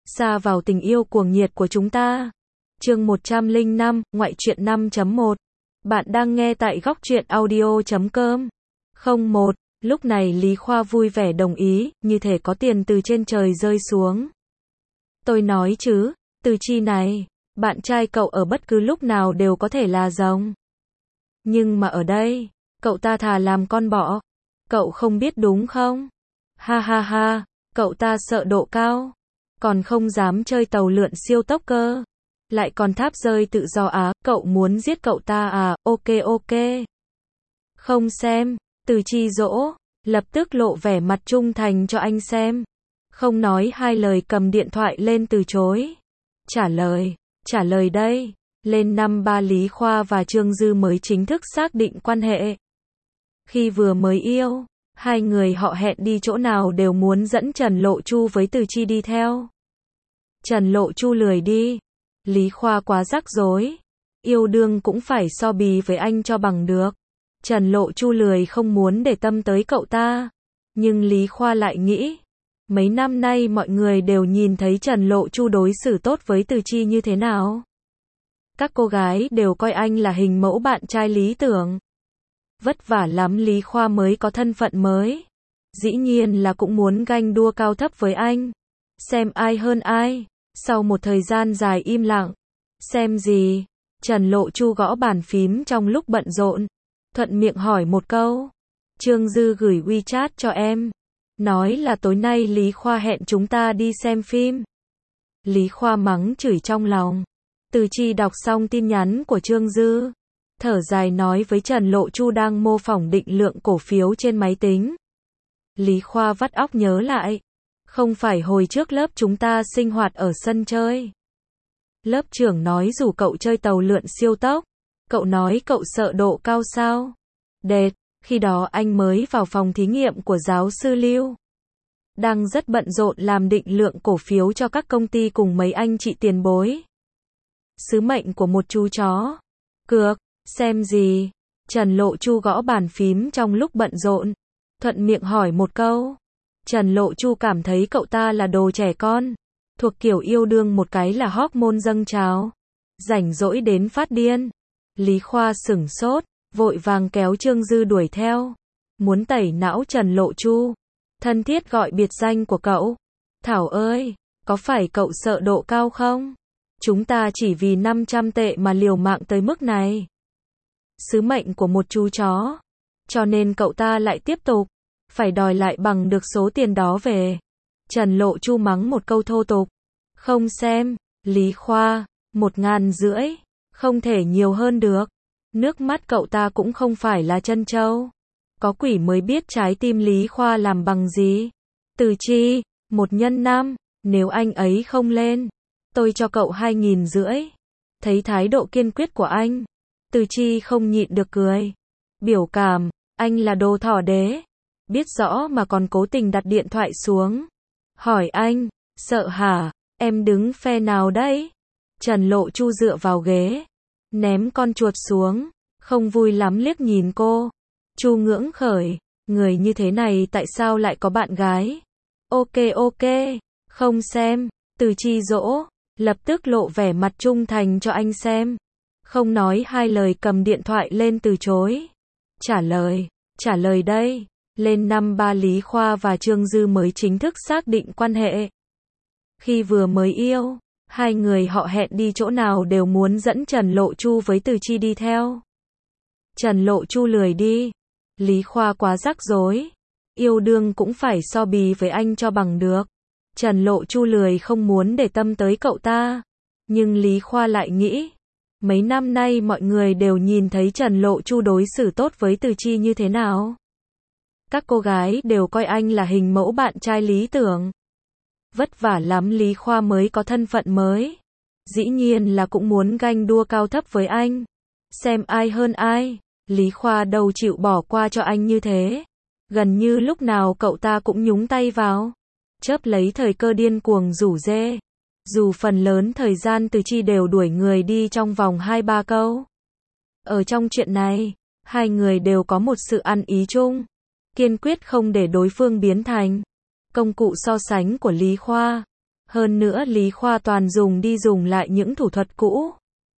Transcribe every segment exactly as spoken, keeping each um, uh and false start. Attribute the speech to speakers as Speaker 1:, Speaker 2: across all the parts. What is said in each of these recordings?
Speaker 1: Sa vào tình yêu cuồng nhiệt của chúng ta. Chương một trăm lẻ năm, ngoại truyện năm chấm một. Bạn đang nghe tại góc truyện audio chấm com. Không một, lúc này Lý Khoa vui vẻ đồng ý, như thể có tiền từ trên trời rơi xuống. Tôi nói chứ, Từ Chi này, bạn trai cậu ở bất cứ lúc nào đều có thể là rồng. Nhưng mà ở đây, cậu ta thà làm con bọ. Cậu không biết đúng không? Ha ha ha, cậu ta sợ độ cao. Còn không dám chơi tàu lượn siêu tốc cơ. Lại còn tháp rơi tự do á, cậu muốn giết cậu ta à, ok ok. Không xem, Từ Chi dỗ, lập tức lộ vẻ mặt trung thành cho anh xem. Không nói hai lời cầm điện thoại lên từ chối. Trả lời, trả lời đây. Lên năm ba Lý Khoa và Trương Dư mới chính thức xác định quan hệ. Khi vừa mới yêu, hai người họ hẹn đi chỗ nào đều muốn dẫn Trần Lộ Chu với Từ Chi đi theo. Trần Lộ Chu lười đi. Lý Khoa quá rắc rối. Yêu đương cũng phải so bì với anh cho bằng được. Trần Lộ Chu lười không muốn để tâm tới cậu ta. Nhưng Lý Khoa lại nghĩ. Mấy năm nay mọi người đều nhìn thấy Trần Lộ Chu đối xử tốt với Từ Chi như thế nào. Các cô gái đều coi anh là hình mẫu bạn trai lý tưởng. Vất vả lắm Lý Khoa mới có thân phận mới. Dĩ nhiên là cũng muốn ganh đua cao thấp với anh. Xem ai hơn ai. Sau một thời gian dài im lặng. Xem gì? Trần Lộ Chu gõ bàn phím trong lúc bận rộn. Thuận miệng hỏi một câu. Trương Dư gửi WeChat cho em. Nói là tối nay Lý Khoa hẹn chúng ta đi xem phim. Lý Khoa mắng chửi trong lòng. Từ Chi đọc xong tin nhắn của Trương Dư. Thở dài nói với Trần Lộ Chu đang mô phỏng định lượng cổ phiếu trên máy tính. Lý Khoa vắt óc nhớ lại. Không phải hồi trước lớp chúng ta sinh hoạt ở sân chơi. Lớp trưởng nói rủ cậu chơi tàu lượn siêu tốc. Cậu nói cậu sợ độ cao sao? Đệt, khi đó anh mới vào phòng thí nghiệm của giáo sư Lưu. Đang rất bận rộn làm định lượng cổ phiếu cho các công ty cùng mấy anh chị tiền bối. Sứ mệnh của một chú chó. Cược, xem gì? Trần Lộ Chu gõ bàn phím trong lúc bận rộn. Thuận miệng hỏi một câu. Trần Lộ Chu cảm thấy cậu ta là đồ trẻ con. Thuộc kiểu yêu đương một cái là hormone dâng trào. Rảnh rỗi đến phát điên. Lý Khoa sửng sốt, vội vàng kéo Trương Dư đuổi theo. Muốn tẩy não Trần Lộ Chu. Thân thiết gọi biệt danh của cậu. Thảo ơi, có phải cậu sợ độ cao không? Chúng ta chỉ vì năm trăm tệ mà liều mạng tới mức này. Sứ mệnh của một chú chó. Cho nên cậu ta lại tiếp tục. Phải đòi lại bằng được số tiền đó về. Trần Lộ Chu mắng một câu thô tục. Không xem, Lý Khoa, một ngàn rưỡi. Không thể nhiều hơn được. Nước mắt cậu ta cũng không phải là chân trâu. Có quỷ mới biết trái tim Lý Khoa làm bằng gì. Từ Chi, một nhân năm. Nếu anh ấy không lên, tôi cho cậu hai nghìn rưỡi. Thấy thái độ kiên quyết của anh, Từ Chi không nhịn được cười. Biểu cảm, anh là đồ thỏ đế. Biết rõ mà còn cố tình đặt điện thoại xuống. Hỏi anh, sợ hả? Em đứng phe nào đấy? Trần Lộ Chu dựa vào ghế, ném con chuột xuống, không vui lắm liếc nhìn cô. Chu ngưỡng khởi, người như thế này tại sao lại có bạn gái? Ok ok, không xem. Từ Chi dỗ, lập tức lộ vẻ mặt trung thành cho anh xem. Không nói hai lời cầm điện thoại lên từ chối. Trả lời, trả lời đây. Lên năm ba Lý Khoa và Trương Dư mới chính thức xác định quan hệ. Khi vừa mới yêu, hai người họ hẹn đi chỗ nào đều muốn dẫn Trần Lộ Chu với Từ Chi đi theo. Trần Lộ Chu lười đi. Lý Khoa quá rắc rối. Yêu đương cũng phải so bì với anh cho bằng được. Trần Lộ Chu lười không muốn để tâm tới cậu ta. Nhưng Lý Khoa lại nghĩ. Mấy năm nay mọi người đều nhìn thấy Trần Lộ Chu đối xử tốt với Từ Chi như thế nào. Các cô gái đều coi anh là hình mẫu bạn trai lý tưởng. Vất vả lắm Lý Khoa mới có thân phận mới. Dĩ nhiên là cũng muốn ganh đua cao thấp với anh. Xem ai hơn ai. Lý Khoa đâu chịu bỏ qua cho anh như thế. Gần như lúc nào cậu ta cũng nhúng tay vào. Chớp lấy thời cơ điên cuồng rủ rê. Dù phần lớn thời gian Từ Chi đều đuổi người đi trong vòng hai ba câu. Ở trong chuyện này, hai người đều có một sự ăn ý chung. Kiên quyết không để đối phương biến thành công cụ so sánh của Lý Khoa. Hơn nữa Lý Khoa toàn dùng đi dùng lại những thủ thuật cũ.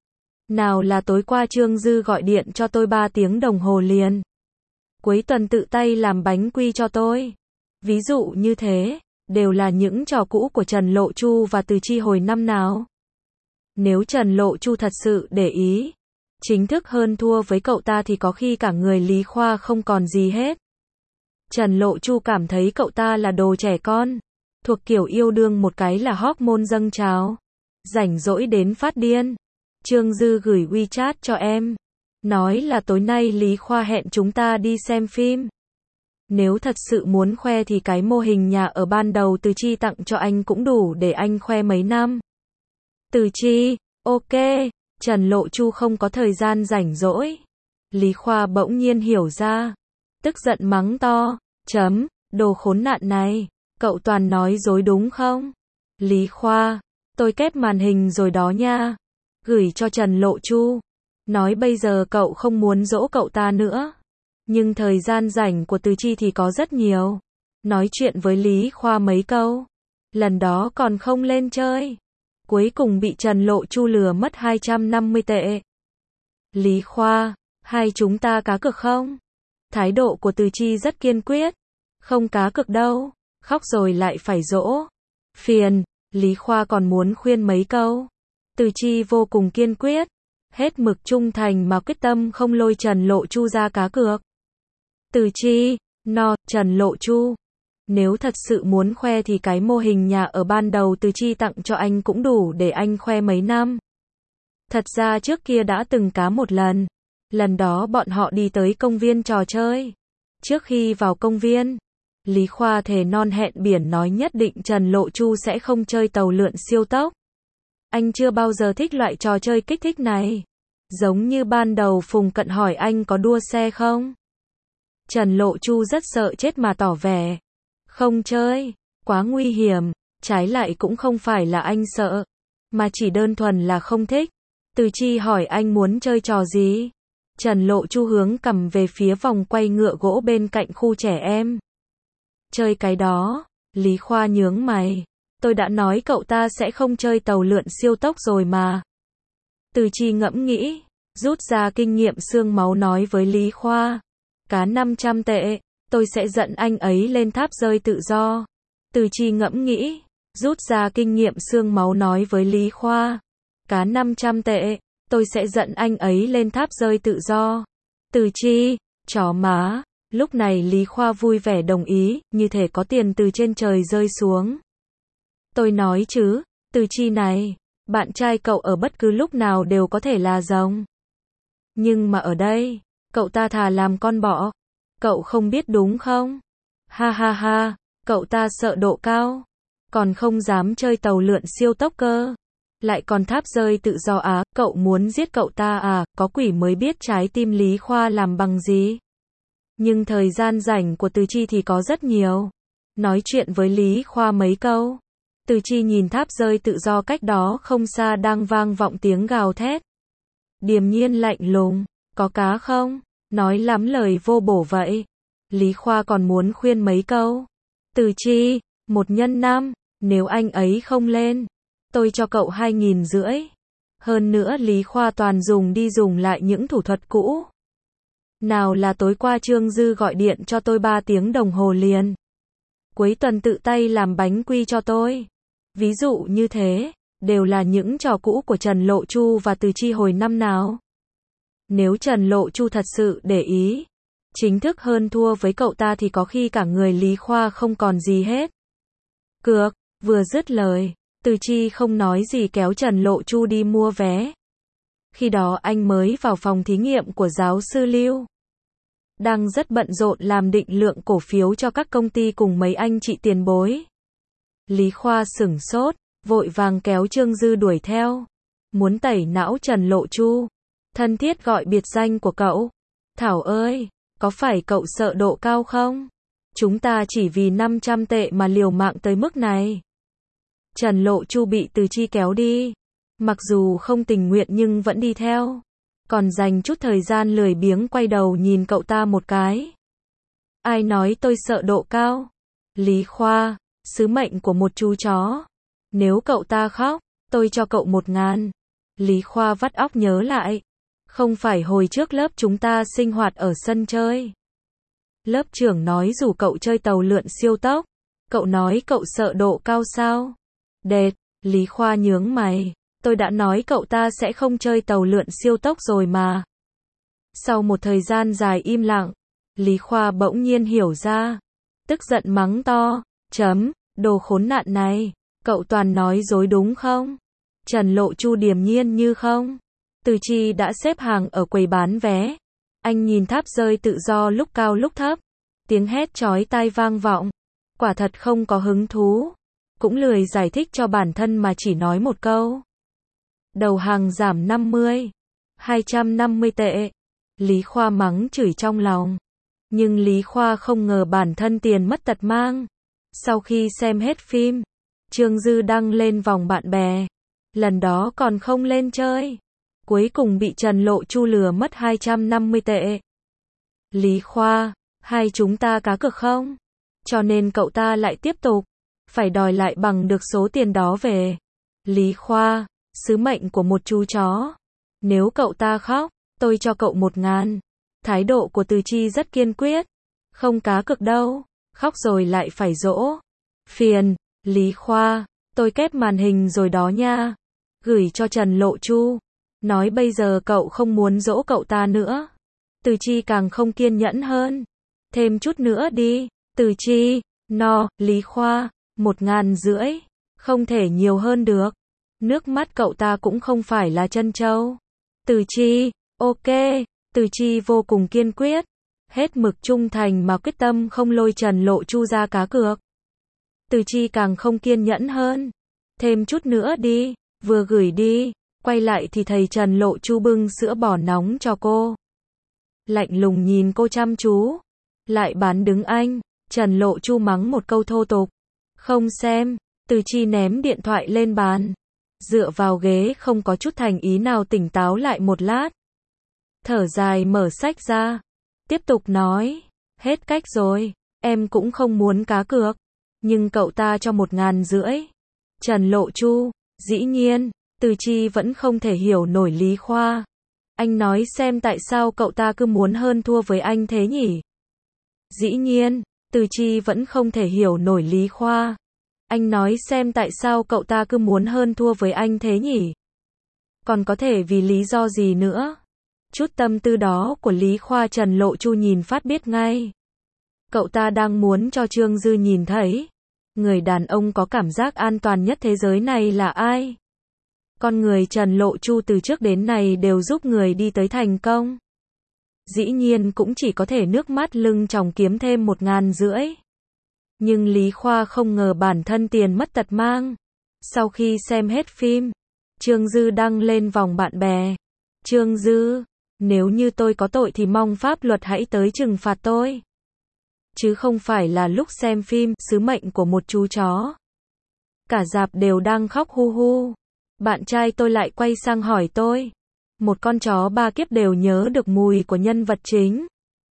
Speaker 1: Nào là tối qua Trương Dư gọi điện cho tôi ba tiếng đồng hồ liền. Cuối tuần tự tay làm bánh quy cho tôi. Ví dụ như thế, đều là những trò cũ của Trần Lộ Chu và Từ Chi hồi năm nào. Nếu Trần Lộ Chu thật sự để ý, chính thức hơn thua với cậu ta thì có khi cả người Lý Khoa không còn gì hết. Trần Lộ Chu cảm thấy cậu ta là đồ trẻ con, thuộc kiểu yêu đương một cái là hormone dâng trào, rảnh rỗi đến phát điên. Trương Dư gửi WeChat cho em, nói là tối nay Lý Khoa hẹn chúng ta đi xem phim. Nếu thật sự muốn khoe thì cái mô hình nhà ở ban đầu Từ Chi tặng cho anh cũng đủ để anh khoe mấy năm. Từ Chi, ok, Trần Lộ Chu không có thời gian rảnh rỗi. Lý Khoa bỗng nhiên hiểu ra, tức giận mắng to, chấm, đồ khốn nạn này, cậu toàn nói dối đúng không? Lý Khoa, tôi kép màn hình rồi đó nha. Gửi cho Trần Lộ Chu, nói bây giờ cậu không muốn dỗ cậu ta nữa. Nhưng thời gian rảnh của Từ Chi thì có rất nhiều. Nói chuyện với Lý Khoa mấy câu. Lần đó còn không lên chơi. Cuối cùng bị Trần Lộ Chu lừa mất hai trăm năm mươi tệ. Lý Khoa, hai chúng ta cá cược không? Thái độ của Từ Chi rất kiên quyết. Không cá cược đâu, khóc rồi lại phải dỗ. Phiền, Lý Khoa còn muốn khuyên mấy câu. Từ Chi vô cùng kiên quyết, hết mực trung thành mà quyết tâm không lôi Trần Lộ Chu ra cá cược. Từ Chi, no, Trần Lộ Chu. Nếu thật sự muốn khoe thì cái mô hình nhà ở ban đầu Từ Chi tặng cho anh cũng đủ để anh khoe mấy năm. Thật ra trước kia đã từng cá một lần. Lần đó bọn họ đi tới công viên trò chơi. Trước khi vào công viên, Lý Khoa thề non hẹn biển nói nhất định Trần Lộ Chu sẽ không chơi tàu lượn siêu tốc. Anh chưa bao giờ thích loại trò chơi kích thích này. Giống như ban đầu Phùng Cận hỏi anh có đua xe không? Trần Lộ Chu rất sợ chết mà tỏ vẻ. Không chơi, quá nguy hiểm, trái lại cũng không phải là anh sợ, mà chỉ đơn thuần là không thích. Từ Chi hỏi anh muốn chơi trò gì? Trần Lộ Chu hướng cằm về phía vòng quay ngựa gỗ bên cạnh khu trẻ em. Chơi cái đó, Lý Khoa nhướng mày. Tôi đã nói cậu ta sẽ không chơi tàu lượn siêu tốc rồi mà. Từ Chi ngẫm nghĩ, rút ra kinh nghiệm xương máu nói với Lý Khoa. Cá năm trăm tệ, tôi sẽ dẫn anh ấy lên tháp rơi tự do. Từ Chi ngẫm nghĩ, rút ra kinh nghiệm xương máu nói với Lý Khoa. Cá năm trăm tệ, tôi sẽ dẫn anh ấy lên tháp rơi tự do. Từ Chi, chó má. Lúc này Lý Khoa vui vẻ đồng ý, như thể có tiền từ trên trời rơi xuống. Tôi nói chứ, Từ Chi này, bạn trai cậu ở bất cứ lúc nào đều có thể là rồng. Nhưng mà ở đây, cậu ta thà làm con bọ. Cậu không biết đúng không? Ha ha ha, cậu ta sợ độ cao. Còn không dám chơi tàu lượn siêu tốc cơ. Lại còn tháp rơi tự do á, cậu muốn giết cậu ta à, có quỷ mới biết trái tim Lý Khoa làm bằng gì. Nhưng thời gian rảnh của Từ Chi thì có rất nhiều. Nói chuyện với Lý Khoa mấy câu. Từ Chi nhìn tháp rơi tự do cách đó không xa đang vang vọng tiếng gào thét. Điềm nhiên lạnh lùng, có cá không? Nói lắm lời vô bổ vậy. Lý Khoa còn muốn khuyên mấy câu. Từ Chi, một nhân năm, nếu anh ấy không lên, tôi cho cậu hai nghìn rưỡi. Hơn nữa Lý Khoa toàn dùng đi dùng lại những thủ thuật cũ. Nào là tối qua Trương Dư gọi điện cho tôi ba tiếng đồng hồ liền. Cuối tuần tự tay làm bánh quy cho tôi. Ví dụ như thế, đều là những trò cũ của Trần Lộ Chu và Từ Chi hồi năm nào. Nếu Trần Lộ Chu thật sự để ý, chính thức hơn thua với cậu ta thì có khi cả người Lý Khoa không còn gì hết. Cược, vừa dứt lời, Từ Chi không nói gì kéo Trần Lộ Chu đi mua vé. Khi đó anh mới vào phòng thí nghiệm của giáo sư Lưu. Đang rất bận rộn làm định lượng cổ phiếu cho các công ty cùng mấy anh chị tiền bối. Lý Khoa sửng sốt, vội vàng kéo Trương Dư đuổi theo. Muốn tẩy não Trần Lộ Chu. Thân thiết gọi biệt danh của cậu. Thảo ơi, có phải cậu sợ độ cao không? Chúng ta chỉ vì năm trăm tệ mà liều mạng tới mức này. Trần Lộ Chu bị Từ Chi kéo đi. Mặc dù không tình nguyện nhưng vẫn đi theo. Còn dành chút thời gian lười biếng quay đầu nhìn cậu ta một cái. Ai nói tôi sợ độ cao? Lý Khoa, sứ mệnh của một chú chó. Nếu cậu ta khóc, tôi cho cậu một ngàn. Lý Khoa vắt óc nhớ lại. Không phải hồi trước lớp chúng ta sinh hoạt ở sân chơi. Lớp trưởng nói rủ cậu chơi tàu lượn siêu tốc. Cậu nói cậu sợ độ cao sao? Đệt, Lý Khoa nhướng mày. Tôi đã nói cậu ta sẽ không chơi tàu lượn siêu tốc rồi mà. Sau một thời gian dài im lặng, Lý Khoa bỗng nhiên hiểu ra. Tức giận mắng to. Chấm, đồ khốn nạn này. Cậu toàn nói dối đúng không? Trần Lộ Chu điềm nhiên như không. Từ Chi đã xếp hàng ở quầy bán vé. Anh nhìn tháp rơi tự do lúc cao lúc thấp. Tiếng hét chói tai vang vọng. Quả thật không có hứng thú. Cũng lười giải thích cho bản thân mà chỉ nói một câu. Đầu hàng giảm năm mươi. hai trăm năm mươi tệ. Lý Khoa mắng chửi trong lòng. Nhưng Lý Khoa không ngờ bản thân tiền mất tật mang. Sau khi xem hết phim, Trương Dư đăng lên vòng bạn bè. Lần đó còn không lên chơi. Cuối cùng bị Trần Lộ Chu lừa mất hai trăm năm mươi tệ. Lý Khoa, hai chúng ta cá cược không? Cho nên cậu ta lại tiếp tục. Phải đòi lại bằng được số tiền đó về. Lý Khoa, sứ mệnh của một chú chó. Nếu cậu ta khóc, tôi cho cậu một ngàn. Thái độ của Từ Chi rất kiên quyết. Không cá cược đâu. Khóc rồi lại phải dỗ. Phiền, Lý Khoa, tôi kép màn hình rồi đó nha. Gửi cho Trần Lộ Chu. Nói bây giờ cậu không muốn dỗ cậu ta nữa. Từ Chi càng không kiên nhẫn hơn. Thêm chút nữa đi. Từ Chi, no, Lý Khoa, một ngàn rưỡi. Không thể nhiều hơn được. Nước mắt cậu ta cũng không phải là chân trâu. Từ Chi, ok. Từ Chi vô cùng kiên quyết. Hết mực trung thành mà quyết tâm không lôi Trần Lộ Chu ra cá cược. Từ Chi càng không kiên nhẫn hơn. Thêm chút nữa đi. Vừa gửi đi. Quay lại thì thầy Trần Lộ Chu bưng sữa bò nóng cho cô. Lạnh lùng nhìn cô chăm chú. Lại bán đứng anh. Trần Lộ Chu mắng một câu thô tục. Không xem. Từ Chi ném điện thoại lên bàn. Dựa vào ghế không có chút thành ý nào tỉnh táo lại một lát. Thở dài mở sách ra. Tiếp tục nói. Hết cách rồi. Em cũng không muốn cá cược. Nhưng cậu ta cho một ngàn rưỡi. Trần Lộ Chu. Dĩ nhiên. Từ Chi vẫn không thể hiểu nổi Lý Khoa. Anh nói xem tại sao cậu ta cứ muốn hơn thua với anh thế nhỉ? Dĩ nhiên. Từ Chi vẫn không thể hiểu nổi Lý Khoa. Anh nói xem tại sao cậu ta cứ muốn hơn thua với anh thế nhỉ? Còn có thể vì lý do gì nữa? Chút tâm tư đó của Lý Khoa Trần Lộ Chu nhìn phát biết ngay. Cậu ta đang muốn cho Trương Dư nhìn thấy. Người đàn ông có cảm giác an toàn nhất thế giới này là ai? Con người Trần Lộ Chu từ trước đến nay đều giúp người đi tới thành công. Dĩ nhiên cũng chỉ có thể nước mắt lưng tròng kiếm thêm một ngàn rưỡi. Nhưng Lý Khoa không ngờ bản thân tiền mất tật mang. Sau khi xem hết phim, Trương Dư đăng lên vòng bạn bè. Trương Dư, nếu như tôi có tội thì mong pháp luật hãy tới trừng phạt tôi. Chứ không phải là lúc xem phim, sứ mệnh của một chú chó. Cả rạp đều đang khóc hu hu. Bạn trai tôi lại quay sang hỏi tôi. Một con chó ba kiếp đều nhớ được mùi của nhân vật chính.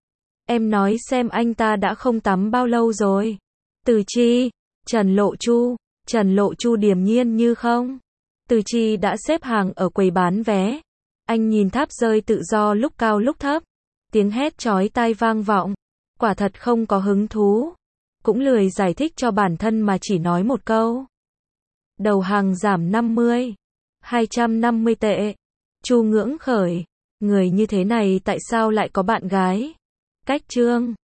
Speaker 1: Em nói xem anh ta đã không tắm bao lâu rồi. Từ Chi, Trần Lộ Chu, Trần Lộ Chu điềm nhiên như không. Từ Chi đã xếp hàng ở quầy bán vé. Anh nhìn tháp rơi tự do lúc cao lúc thấp. Tiếng hét chói tai vang vọng. Quả thật không có hứng thú. Cũng lười giải thích cho bản thân mà chỉ nói một câu. Đầu hàng giảm năm mươi. hai trăm năm mươi tệ. Chu ngưỡng khởi. Người như thế này tại sao lại có bạn gái? Cách chương.